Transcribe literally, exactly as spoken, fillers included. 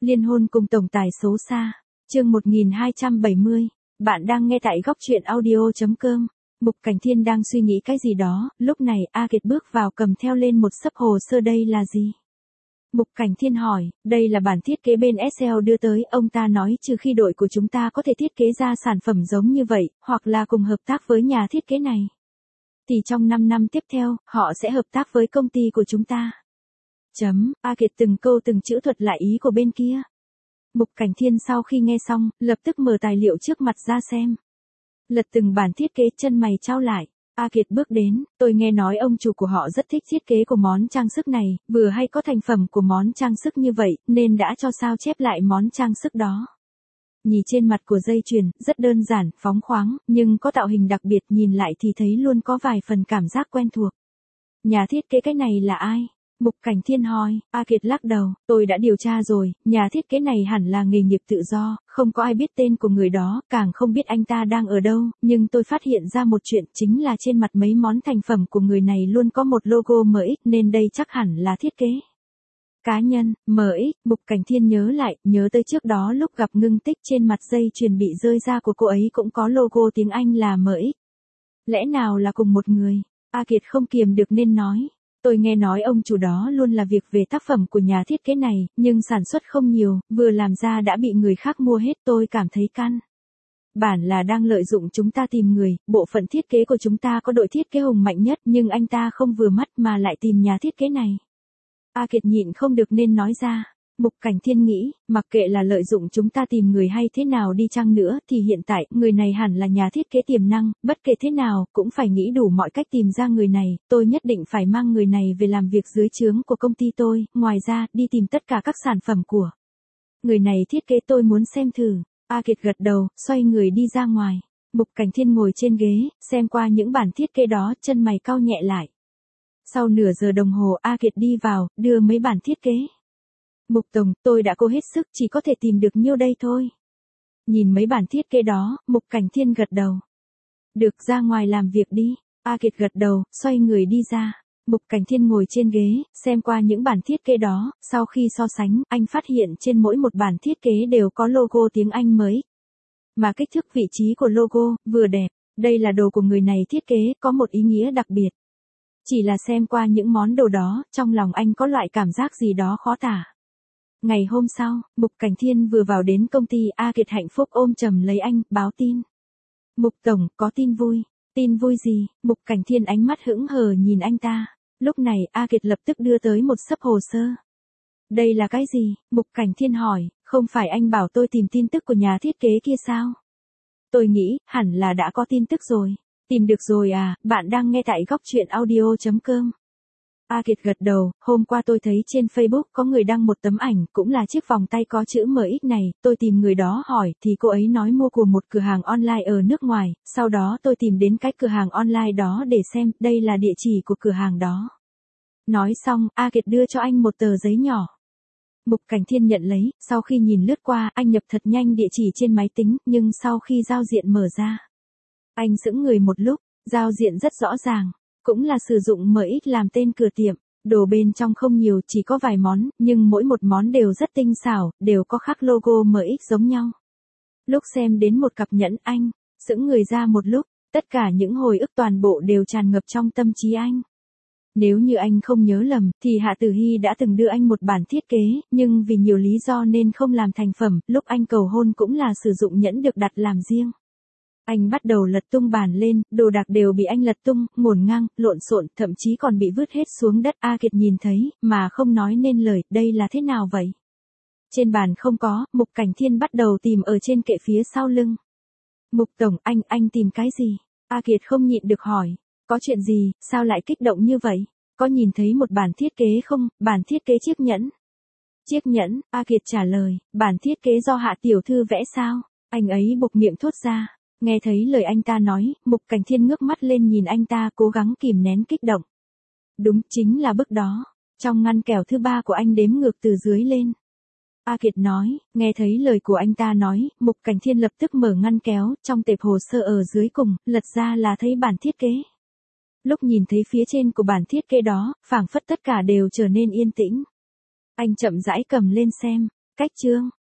Liên hôn cùng tổng tài xấu xa. Chương một nghìn hai trăm bảy mươi. Bạn đang nghe tại góc truyện audio chấm com. Mục Cảnh Thiên đang suy nghĩ cái gì đó, lúc này A Kiệt bước vào cầm theo lên một xấp hồ sơ. Đây là gì? Mục Cảnh Thiên hỏi, đây là bản thiết kế bên ét lờ đưa tới, ông ta nói trừ khi đội của chúng ta có thể thiết kế ra sản phẩm giống như vậy, hoặc là cùng hợp tác với nhà thiết kế này, thì trong năm năm tiếp theo, họ sẽ hợp tác với công ty của chúng ta. Chấm, A Kiệt từng câu từng chữ thuật lại ý của bên kia. Mục Cảnh Thiên sau khi nghe xong, lập tức mở tài liệu trước mặt ra xem. Lật từng bản thiết kế, chân mày chau lại. A Kiệt bước đến, tôi nghe nói ông chủ của họ rất thích thiết kế của món trang sức này, vừa hay có thành phẩm của món trang sức như vậy, nên đã cho sao chép lại món trang sức đó. Nhìn trên mặt của dây chuyền, rất đơn giản, phóng khoáng, nhưng có tạo hình đặc biệt, nhìn lại thì thấy luôn có vài phần cảm giác quen thuộc. Nhà thiết kế cái này là ai? Mục Cảnh Thiên hỏi. A Kiệt lắc đầu, tôi đã điều tra rồi, nhà thiết kế này hẳn là nghề nghiệp tự do, không có ai biết tên của người đó, càng không biết anh ta đang ở đâu, nhưng tôi phát hiện ra một chuyện, chính là trên mặt mấy món thành phẩm của người này luôn có một logo em ích, nên đây chắc hẳn là thiết kế cá nhân. em ích, Mục Cảnh Thiên nhớ lại, nhớ tới trước đó lúc gặp Ngưng Tích, trên mặt dây chuyền bị rơi ra của cô ấy cũng có logo tiếng Anh là em ích. Lẽ nào là cùng một người? A Kiệt không kiềm được nên nói. Tôi nghe nói ông chủ đó luôn là việc về tác phẩm của nhà thiết kế này, nhưng sản xuất không nhiều, vừa làm ra đã bị người khác mua hết, tôi cảm thấy căn bản là đang lợi dụng chúng ta tìm người, bộ phận thiết kế của chúng ta có đội thiết kế hùng mạnh nhất, nhưng anh ta không vừa mắt mà lại tìm nhà thiết kế này. A Kiệt nhịn không được nên nói ra. Mục Cảnh Thiên nghĩ, mặc kệ là lợi dụng chúng ta tìm người hay thế nào đi chăng nữa, thì hiện tại, người này hẳn là nhà thiết kế tiềm năng, bất kể thế nào, cũng phải nghĩ đủ mọi cách tìm ra người này, tôi nhất định phải mang người này về làm việc dưới trướng của công ty tôi, ngoài ra, đi tìm tất cả các sản phẩm của người này thiết kế, tôi muốn xem thử. A Kiệt gật đầu, xoay người đi ra ngoài. Mục Cảnh Thiên ngồi trên ghế, xem qua những bản thiết kế đó, chân mày cau nhẹ lại. Sau nửa giờ đồng hồ, A Kiệt đi vào, đưa mấy bản thiết kế. Mục Tổng, tôi đã cố hết sức, chỉ có thể tìm được nhiêu đây thôi. Nhìn mấy bản thiết kế đó, Mục Cảnh Thiên gật đầu. Được, ra ngoài làm việc đi. A Kiệt gật đầu, xoay người đi ra. Mục Cảnh Thiên ngồi trên ghế, xem qua những bản thiết kế đó, sau khi so sánh, anh phát hiện trên mỗi một bản thiết kế đều có logo tiếng Anh mới. Mà kích thước vị trí của logo, vừa đẹp, đây là đồ của người này thiết kế, có một ý nghĩa đặc biệt. Chỉ là xem qua những món đồ đó, trong lòng anh có loại cảm giác gì đó khó tả. Ngày hôm sau, Mục Cảnh Thiên vừa vào đến công ty, A Kiệt hạnh phúc ôm chầm lấy anh, báo tin. Mục Tổng, có tin vui. Tin vui gì? Mục Cảnh Thiên ánh mắt hững hờ nhìn anh ta. Lúc này, A Kiệt lập tức đưa tới một xấp hồ sơ. Đây là cái gì? Mục Cảnh Thiên hỏi, không phải anh bảo tôi tìm tin tức của nhà thiết kế kia sao? Tôi nghĩ, hẳn là đã có tin tức rồi. Tìm được rồi à, bạn đang nghe tại góc truyện audio chấm com. A Kiệt gật đầu, hôm qua tôi thấy trên Facebook có người đăng một tấm ảnh, cũng là chiếc vòng tay có chữ em ích này, tôi tìm người đó hỏi, thì cô ấy nói mua của một cửa hàng online ở nước ngoài, sau đó tôi tìm đến cái cửa hàng online đó để xem, đây là địa chỉ của cửa hàng đó. Nói xong, A Kiệt đưa cho anh một tờ giấy nhỏ. Mục Cảnh Thiên nhận lấy, sau khi nhìn lướt qua, anh nhập thật nhanh địa chỉ trên máy tính, nhưng sau khi giao diện mở ra, anh sững người một lúc, giao diện rất rõ ràng. Cũng là sử dụng em ích làm tên cửa tiệm, đồ bên trong không nhiều, chỉ có vài món, nhưng mỗi một món đều rất tinh xảo, đều có khắc logo em ích giống nhau. Lúc xem đến một cặp nhẫn, anh sững người ra một lúc, tất cả những hồi ức toàn bộ đều tràn ngập trong tâm trí anh. Nếu như anh không nhớ lầm, thì Hạ Tử Hy đã từng đưa anh một bản thiết kế, nhưng vì nhiều lý do nên không làm thành phẩm, lúc anh cầu hôn cũng là sử dụng nhẫn được đặt làm riêng. Anh bắt đầu lật tung bàn lên, đồ đạc đều bị anh lật tung, ngổn ngang, lộn xộn, thậm chí còn bị vứt hết xuống đất. A Kiệt nhìn thấy, mà không nói nên lời, đây là thế nào vậy? Trên bàn không có, Mục Cảnh Thiên bắt đầu tìm ở trên kệ phía sau lưng. Mục Tổng, anh, anh tìm cái gì? A Kiệt không nhịn được hỏi. Có chuyện gì, sao lại kích động như vậy? Có nhìn thấy một bản thiết kế không, bản thiết kế chiếc nhẫn? Chiếc nhẫn, A Kiệt trả lời, bản thiết kế do Hạ tiểu thư vẽ sao? Anh ấy buộc miệng thốt ra. Nghe thấy lời anh ta nói, Mục Cảnh Thiên ngước mắt lên nhìn anh ta, cố gắng kìm nén kích động. Đúng, chính là bức đó. Trong ngăn kẻo thứ ba của anh đếm ngược từ dưới lên. A Kiệt nói, nghe thấy lời của anh ta nói, Mục Cảnh Thiên lập tức mở ngăn kéo, trong tệp hồ sơ ở dưới cùng, lật ra là thấy bản thiết kế. Lúc nhìn thấy phía trên của bản thiết kế đó, phảng phất tất cả đều trở nên yên tĩnh. Anh chậm rãi cầm lên xem, Cách chương